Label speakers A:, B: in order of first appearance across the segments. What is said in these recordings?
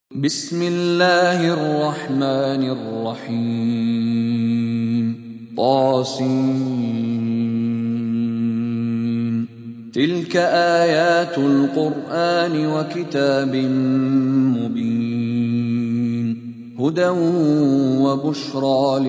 A: بسم الله الرحمن الرحيم طاسين تلك آيات القرآن وكتاب مبين هدى وبشرى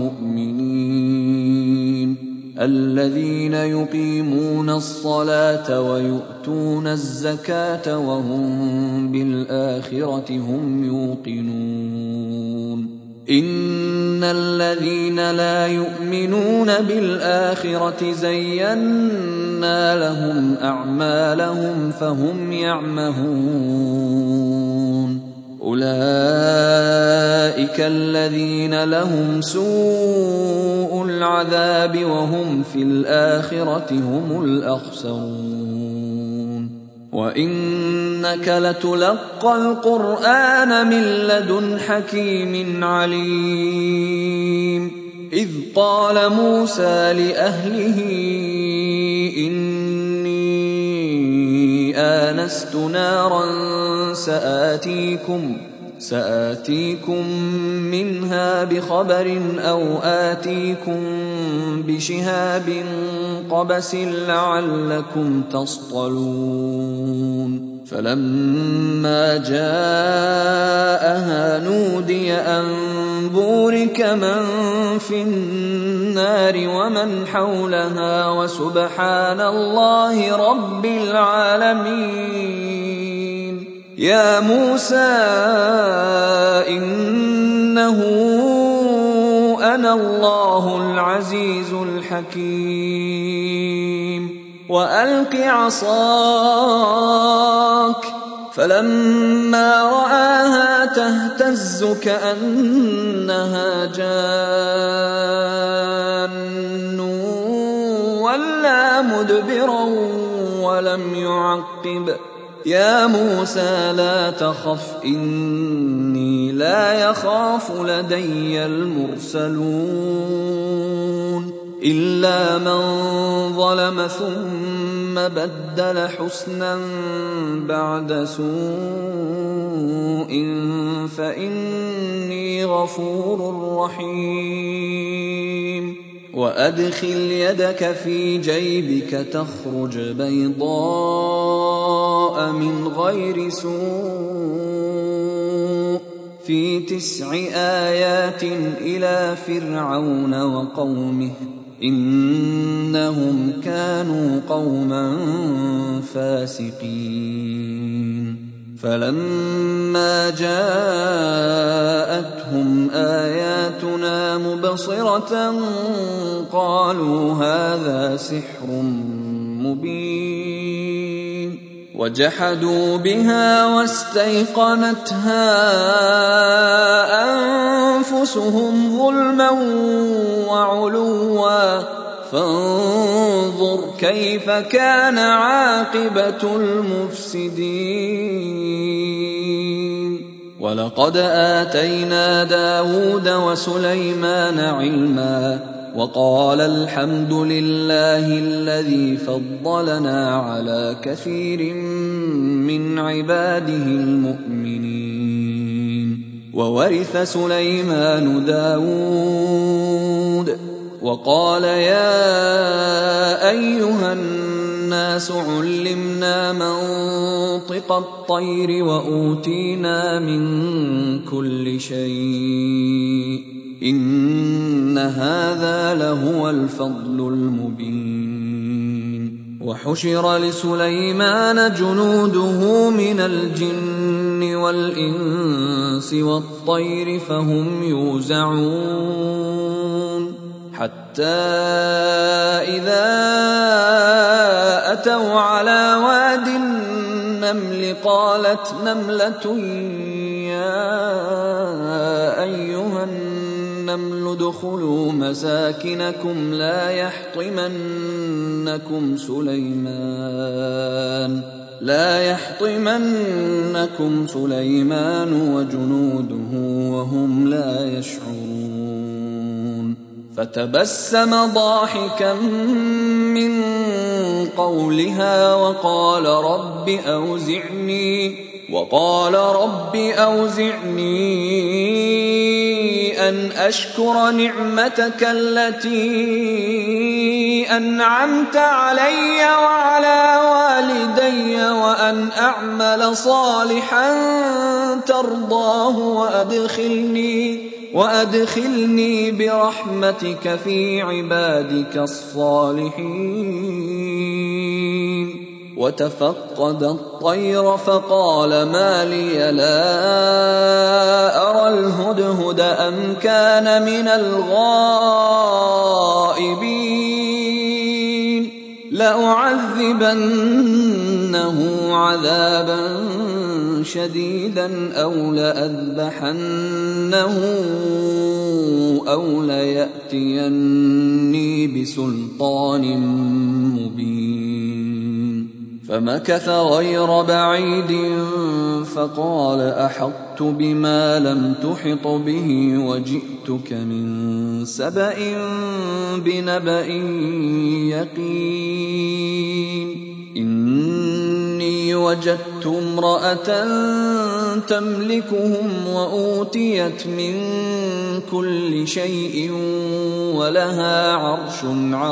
A: للمؤمنين الذين يقيمون الصلاة ويؤتون الزكاة وهم بالآخرة هم يوقنون إن الذين لا يؤمنون بالآخرة زينا لهم أعمالهم فهم يعمهون أولئك الذين لهم سوء العذاب وهم في الآخرة هم الأخسرون وإنك لتلقى القرآن من لدن حكيم عليم إذ قال موسى لأهله إني آنست نارا سآتيكم منها بخبر أو آتيكم بشهاب قبس لعلكم تصطلون فلما جاءها نودي أن بورك من في النار ومن حولها وسبحان الله رب العالمين يا موسى إنه أنا الله العزيز الحكيم وألق عصاك فلما رآها تهتز كأنها جان ولا مدبرا ولم يعقب يا موسى لا تخف إني لا يخاف لدي المرسلون إلا من ظلم ثم بدل حسنا بعد سوء فإني غفور رحيم وأدخل يدك في جيبك تخرج بيضاء من غير سوء في 9 آيات إلى فرعون وقومه إنهم كانوا قوما فاسقين فلما جاءتهم آياتنا مبصرة قالوا هذا سحر مبين وجحدوا بها واستيقنتها أنفسهم ظلما وعلوا فانظر كيف كان عاقبة المفسدين ولقد آتينا داود وسليمان علما وقال الحمد لله الذي فضلنا على كثير من عباده المؤمنين وورث سليمان داود وقال يا أيها الناس علمنا منطق الطير وأوتينا من كل شيء إن هذا لهو الفضل المبين وحشر لسليمان جنوده من الجن والإنس والطير فهم يوزعون حتى إذا أتوا على واد النمل قالت نملة يا أيها النمل ادخلوا مساكنكم لا يحطمنكم سليمان وجنوده وهم لا يشعرون فتبسم ضاحكا من قولها وقال رب أوزعني وقال رب أوزعني أن أشكر نعمتك التي أنعمت علي وعلى والدي وأن أعمل صالحا ترضاه وأدخلني برحمتك في عبادك الصالحين. وتفقد الطير فقال ما لي لا أرى الهدهد أم كان من الغائبين لأعذبنه عذابا شديدا أو لأذبحنه أو ليأتيني بسلطان مبين. فمكث غير بعيد فقال أحطت بما لم تحط به وجئتك من سبأ بنبأ يقين. إني وجدت امرأة تملكهم وأوتيت من كل شيء ولها عرش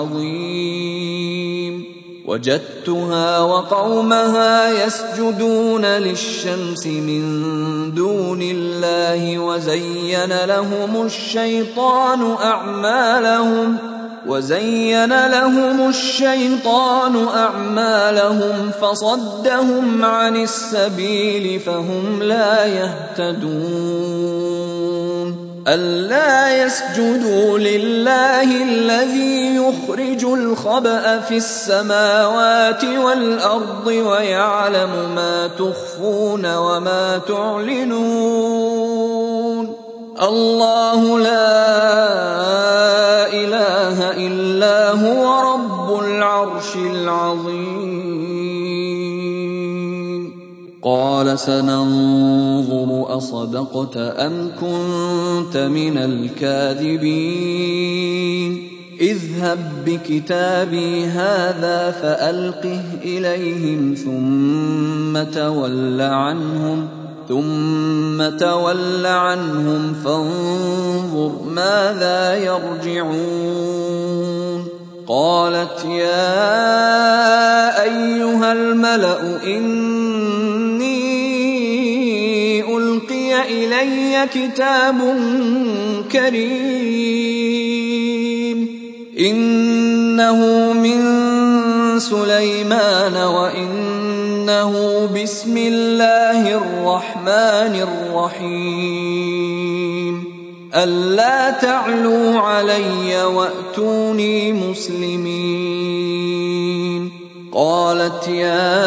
A: عظيم. وجدتها وقومها يسجدون للشمس من دون الله وزين لهم الشيطان أعمالهم فصدهم عن السبيل فهم لا يهتدون. ألا يسجدوا لله الذي يخرج الخبأ في السماوات والأرض ويعلم ما تخفون وما تعلنون. الله لا إله إلا هو رب العرش العظيم. قال سننظر أصدقت أم كنت من الكاذبين. اذهب بكتابي هذا فألقه إليهم ثم تول عنهم فانظر ماذا يرجعون. قالت يا أيها الملأ إني ألقي إلي كتاب كريم إنه من سليمان وإنه بسم الله الرحمن الرحيم. ألا تعلوا علي وأتوني مسلمين. قالت يا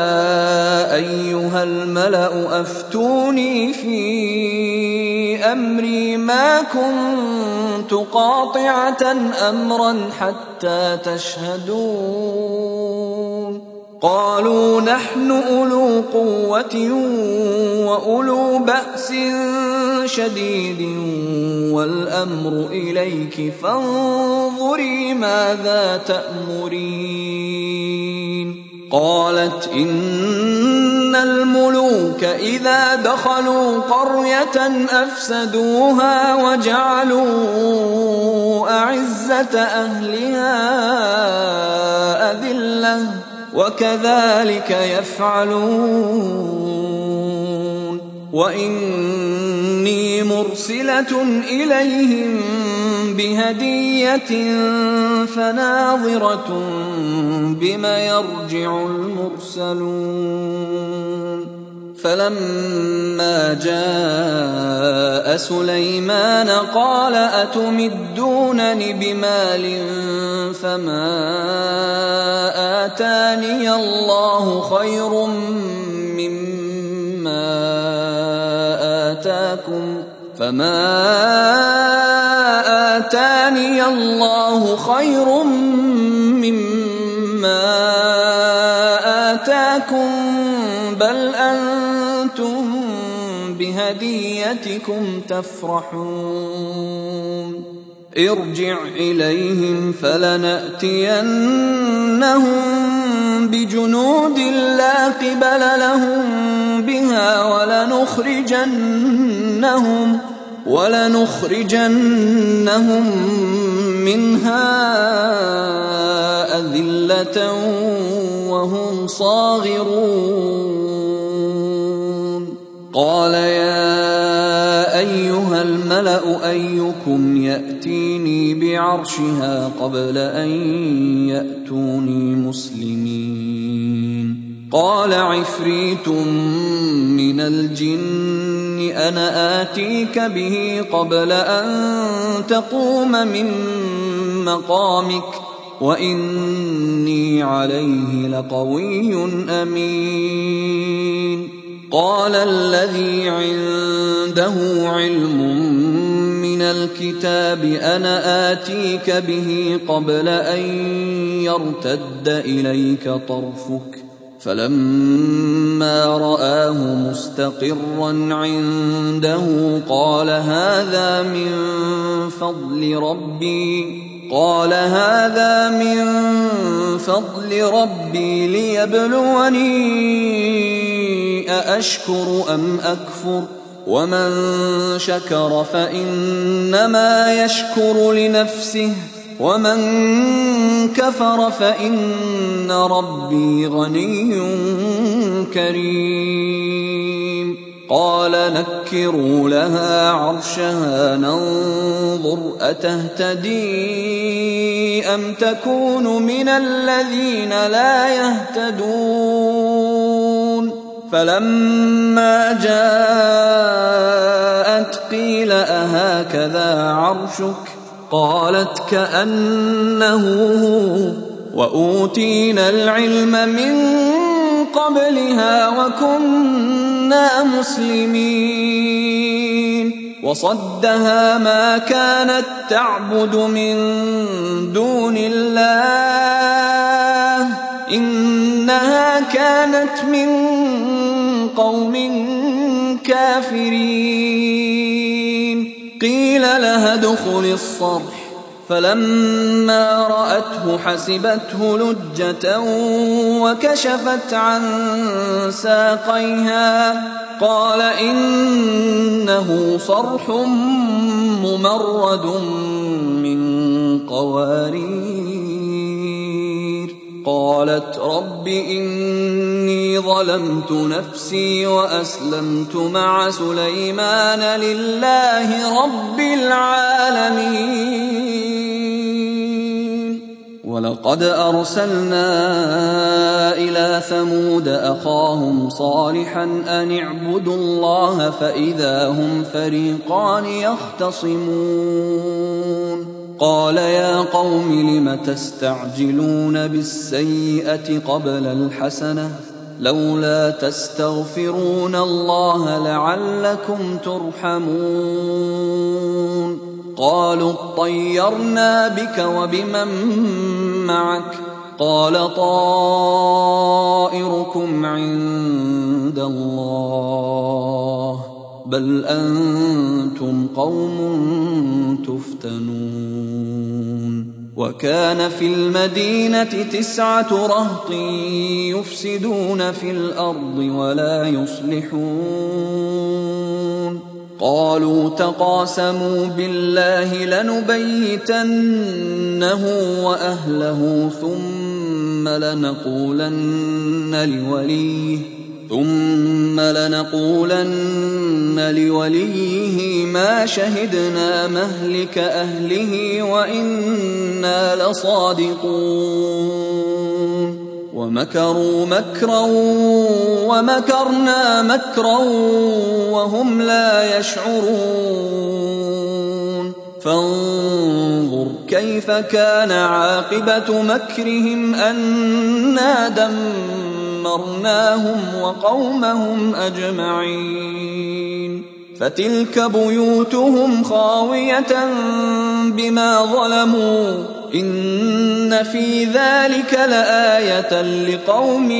A: أيها الملأ أفتوني في أمري ما كنت قاطعة أمرا حتى تشهدون. قالوا نحن أولو قوة وأولو بأس شديد والأمر إليك فانظري ماذا تأمرين. قالت إن الملوك إذا دخلوا قرية أفسدوها وجعلوا أعزة أهلها أذلة وكذلك يفعلون. وإني مرسلة إليهم بهدية فناظرة بما يرجع المرسلون. فلما جاء سليمان قال أتمدونني بمال فما آتاني الله خير مما آتاكم بل أنتم بهديتكم تفرحون. ارجع إليهم فلنأتينهم بجنود لا قبل لهم بها ولنخرجنهم منها أذلة وهم صاغرون قال يا أيها الملأ أيكم يأتيني بعرشها قبل أن يأتوني مسلمين قال عفريت من الجن أنا آتيك به قبل أن تقوم من مقامك وإني عليه لقوي أمين قال الذي عنده علم من الكتاب أنا آتيك به قبل أن يرتد إليك طرفك فلما رآه مستقرا عنده قال هذا من فضل ربي ليبلوني أأشكر أم أكفر ومن شكر فإنما يشكر لنفسه ومن كفر فإن ربي غني كريم قال نكروا لها عرشها ننظر أتهتدي أم تكون من الذين لا يهتدون فلما جاءت قيل أهكذا عرشك قالت كأنه هو وأوتينا العلم من قبلها وكنا مسلمين وصدها ما كانت تعبد من دون الله إنها كانت من قوم كافرين قيل لها ادخل الصرح فلما رأته حسبته لجة وكشفت عن ساقيها قال إنه صرح ممرد من قوارير قالت رب إني ظلمت نفسي وأسلمت مع سليمان لله رب العالمين ولقد أرسلنا إلى ثمود أخاهم صالحا أن اعبدوا الله فإذا هم فريقان يختصمون قال يا قوم لم تستعجلون بالسيئة قبل الحسنة لولا تستغفرون الله لعلكم ترحمون قالوا اطيرنا بك وبمن معك قال طائركم عند الله بل أنتم قوم تفتنون وكان في المدينة 9 رهط يفسدون في الأرض ولا يصلحون قالوا تقاسموا بالله لنبيتنه وأهله ثم لنقولن لوليه ما شهدنا مهلك أهله وإنا لصادقون ومكروا مكرا ومكرنا مكرا وهم لا يشعرون فانظر كيف كان عاقبة مكرهم أنا دمرناهم وقومهم أجمعين فتلك بيوتهم خاوية بما ظلموا إن في ذلك لآية لقوم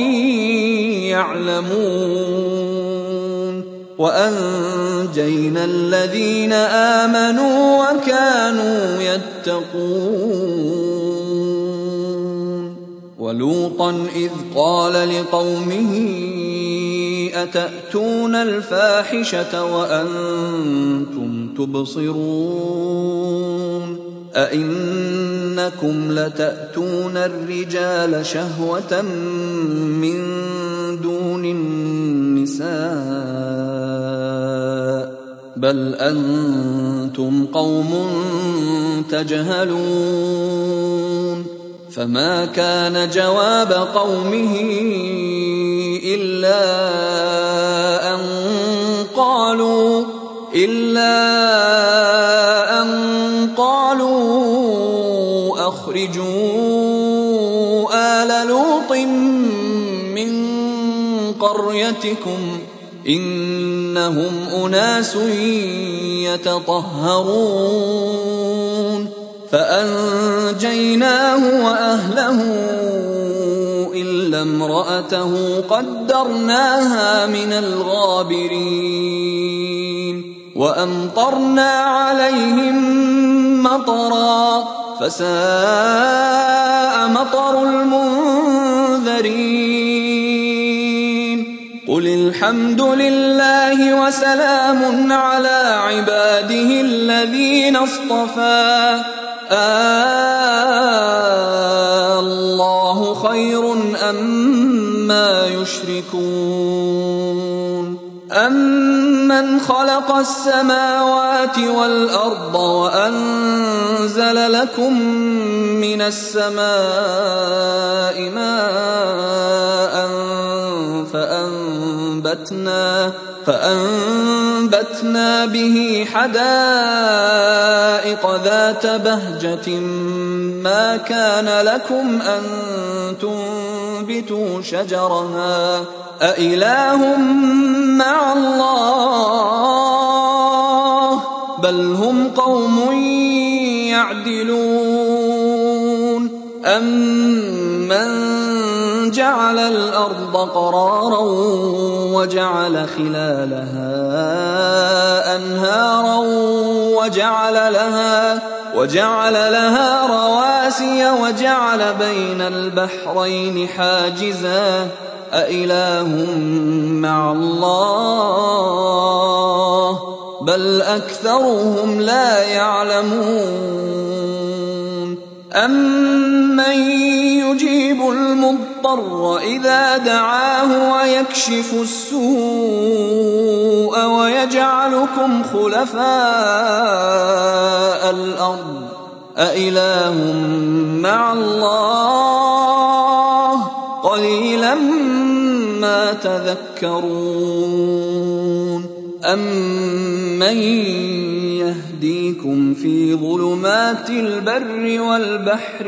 A: يعلمون وأنجينا الذين آمنوا وكانوا يتقون وَلُوطًا إِذْ قَالَ لِقَوْمِهِ أَتَأْتُونَ الْفَاحِشَةَ وَأَنْتُمْ تُبْصِرُونَ أَئِنَّكُمْ لَتَأْتُونَ الرِّجَالَ شَهْوَةً مِّن دُونِ النِّسَاءِ بَلْ أَنْتُمْ قَوْمٌ تَجْهَلُونَ فَمَا كَانَ جَوَابَ قَوْمِهِ إِلَّا أَن قَالُوا أَخْرِجُوا آلَ لُوطٍ مِّن قَرْيَتِكُمْ إِنَّهُمْ أُنَاسٌ يَتَطَهَّرُونَ فَأَنجَيْنَاهُ وَأَهْلَهُ إِلَّا امْرَأَتَهُ قَدَّرْنَاهَا مِنَ الْغَابِرِينَ وَأَمْطَرْنَا عَلَيْهِم مَّطَرًا فَسَاءَ مَطَرُ الْمُنذَرِينَ قُلِ الْحَمْدُ لِلَّهِ وَسَلَامٌ عَلَىٰ عِبَادِهِ الَّذِينَ اصْطَفَىٰ اللَّهُ خَيْرٌ أَمَّا يُشْرِكُونَ أَمَّنْ خَلَقَ السَّمَاوَاتِ وَالْأَرْضَ وَأَنزَلَ لَكُم مِّنَ السَّمَاءِ مَاءً فَأَنبَتْنَا بِهِ حَدَائِقَ ذَاتَ بَهْجَةٍ مَّا كَانَ لَكُمْ أَن تُنبِتُوا شَجَرَهَا أَإِلَٰهٌ مَّعَ اللَّهِ بَلْ هُمْ قَوْمٌ يَعْدِلُونَ أَمَّن جَعَلَ الْأَرْضَ قَرَارًا وَجَعَلَ خِلَالَهَا أَنْهَارًا وَجَعَلَ لَهَا رَوَاسِيَ وَجَعَلَ بَيْنَ الْبَحْرَيْنِ حَاجِزًا أَإِلَٰهٌ مَّعَ اللَّهِ بَلْ أَكْثَرُهُمْ لَا يَعْلَمُونَ أَمَّن يُجِيبُ الْمُضْطَرَّ إِذَا دَعَاهُ وَيَكْشِفُ السُّوءَ وَيَجْعَلُكُمْ خُلَفَاءَ الْأَرْضِ أَإِلَٰهٌ مَّعَ اللَّهِ قَلِيلًا مَّا تَذَكَّرُونَ أَمَّن يَهْدِيكُمْ فِي ظُلُمَاتِ الْبَرِّ وَالْبَحْرِ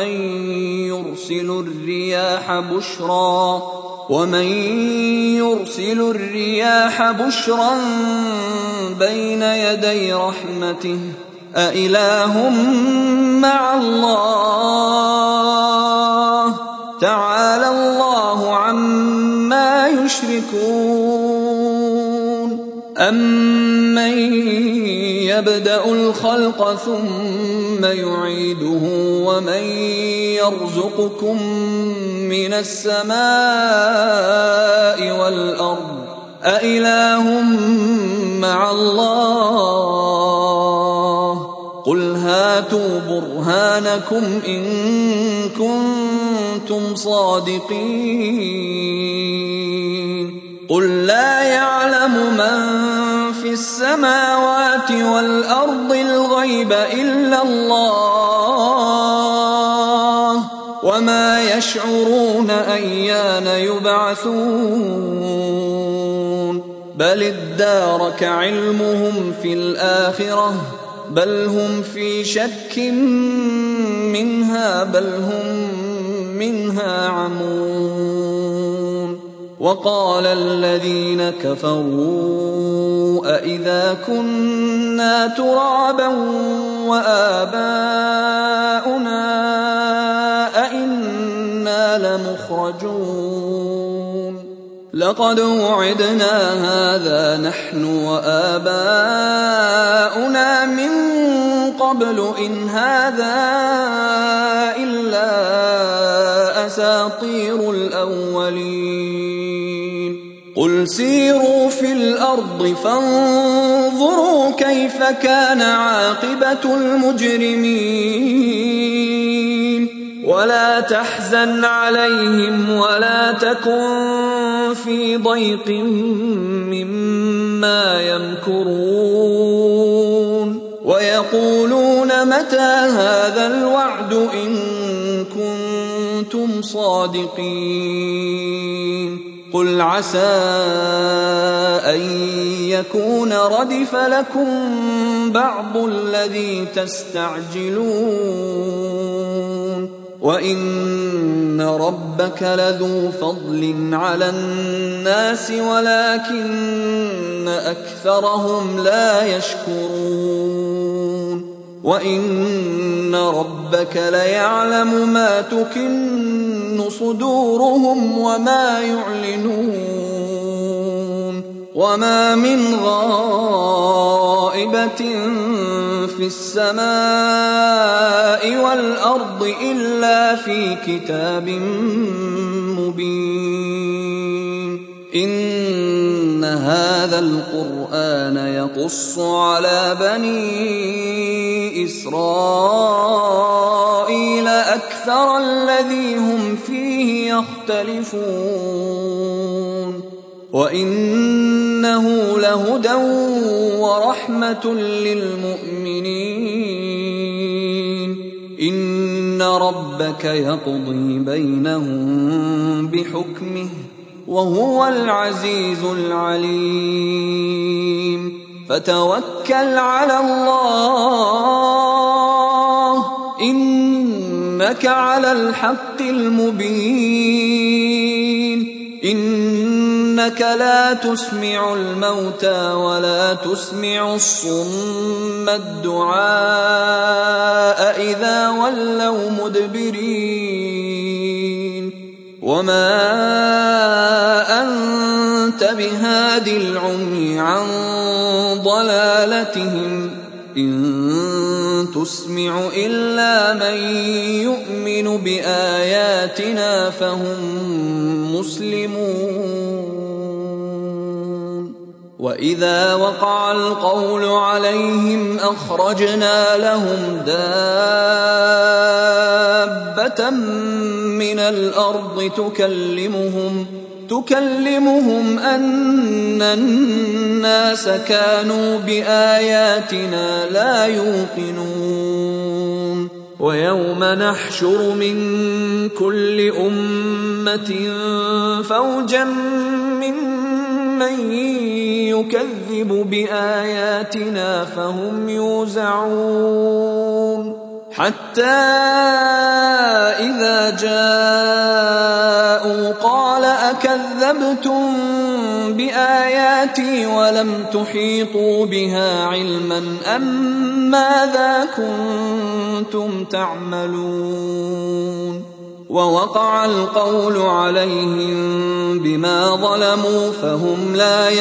A: وَمَن يُرْسِلُ الرِّيَاحَ بُشْرًا بَيْنَ يَدَيْ رَحْمَتِهِ أَإِلَٰهٌ مَّعَ اللَّهِ تَعَالَى اللَّهُ عَمَّا يُشْرِكُونَ أَمَّن يَبْدَأُ الْخَلْقَ ثُمَّ يُعِيدُهُ وَمَن يَرْزُقُكُم مِّنَ السَّمَاءِ وَالْأَرْضِ أَإِلَٰهٌ مَّعَ اللَّهِ قُلْ هَاتُوا بُرْهَانَكُمْ إِن كُنتُمْ صَادِقِينَ قُل لَّا يَعْلَمُ مَن فِي السَّمَاوَاتِ وَالْأَرْضِ الْغَيْبَ إِلَّا اللَّهُ وَمَا يَشْعُرُونَ أَيَّانَ يُبْعَثُونَ بَلِ ادَّارَكَ عِلْمُهُمْ فِي الْآخِرَةِ بَلْ هُمْ فِي شَكٍّ مِّنْهَا بَلْ هُم مِّنْهَا عَمُونَ وَقَالَ الَّذِينَ كَفَرُوا أَإِذَا كُنَّا تُرَابًا وَآبَاؤُنَا أَإِنَّا لَمُخْرَجُونَ لَقَدْ وُعِدْنَا هَٰذَا نَحْنُ وَآبَاؤُنَا مِن قَبْلُ إِنْ هَٰذَا إِلَّا أساطير الأولين قل سيروا في الأرض فانظروا كيف كان عاقبة المجرمين ولا تحزن عليهم ولا تكن في ضيق مما يمكرون ويقولون متى هذا الوعد إن كنتم صادقين قل عسى أن يكون ردف لكم بعض الذي تستعجلون وإن ربك لذو فضل على الناس ولكن أكثرهم لا يشكرون وإن ربك ليعلم ما تكن صدورهم وما يعلنون وما من غائبة في السماء والأرض إلا في كتاب مبين إن هذا القرآن يقص على بني إسرائيل أكثر الذي هم فيه يختلفون وإنه لهدى ورحمة للمؤمنين إن ربك يقضي بينهم بحكمه وهو العزيز العليم فتوكل على الله إنك على الحق المبين إنك لا تسمع الموتى ولا تسمع الصم الدعاء إذا ولوا مدبرين وما أنت بهاد العمي عن ضلالتهم إن تسمع إلا من يؤمن بآياتنا فهم مسلمون وإذا وقع القول عليهم أخرجنا لهم دابة من الأرض تكلمهم أن الناس كانوا بآياتنا لا يوقنون ويوم نحشر من كل أمة فوجا ممن يكذب بآياتنا فهم يوزعون حتى إذا جاءوا قال أكذبتم بآياتي ولم تحيطوا بها علما أم ماذا كنتم تعملون ووقع القول عليهم بما ظلموا فهم لا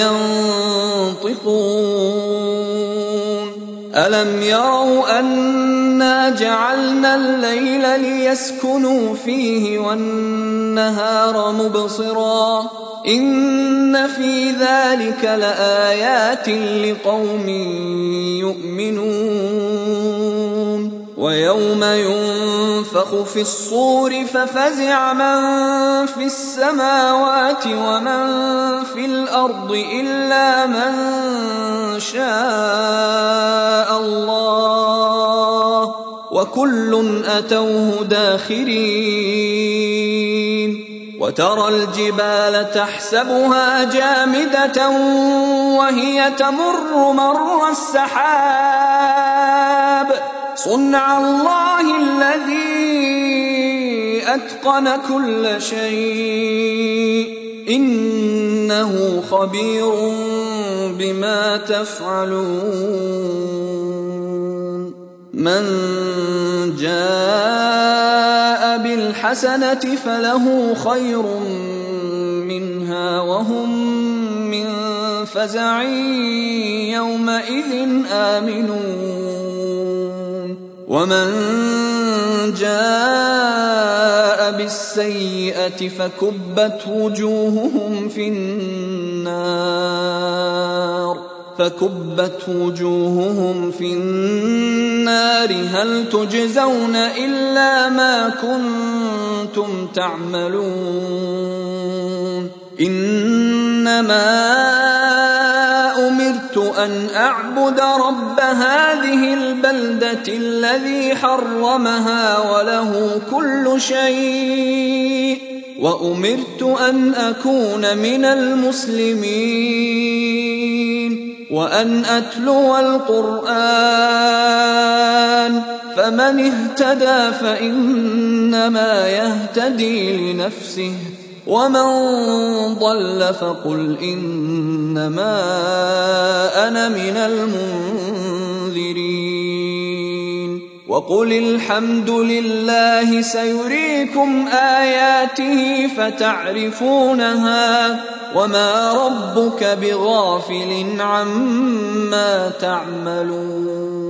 A: ينطقون ألم يروا أنا جعلنا الليل ليسكنوا فيه والنهار مبصرا إن في ذلك لآيات لقوم يؤمنون ويوم ينفخ في الصور ففزع من في السماوات ومن في الأرض إلا من شاء الله وكل أتوه داخرين وترى الجبال تحسبها جامدة وهي تمر مر السحاب صنع الله الذي أتقن كل شيء إنه خبير بما تفعلون من جاء بالحسنة فله خير منها وهم من فزع يومئذ آمنون ومن جاء بالسيئة فكبت وجوههم في النار هل تجزون إلا ما كنتم تعملون إنما أمرت أن أعبد رب هذه البلدة الذي حرمها وله كل شيء وأمرت أن أكون من المسلمين وأن أتلو القرآن فمن اهتدى فإنما يهتدي لنفسه ومن ضل فقل إنما أنا من المنذرين وقل الحمد لله سيريكم آياته فتعرفونها وما ربك بغافل عما تعملون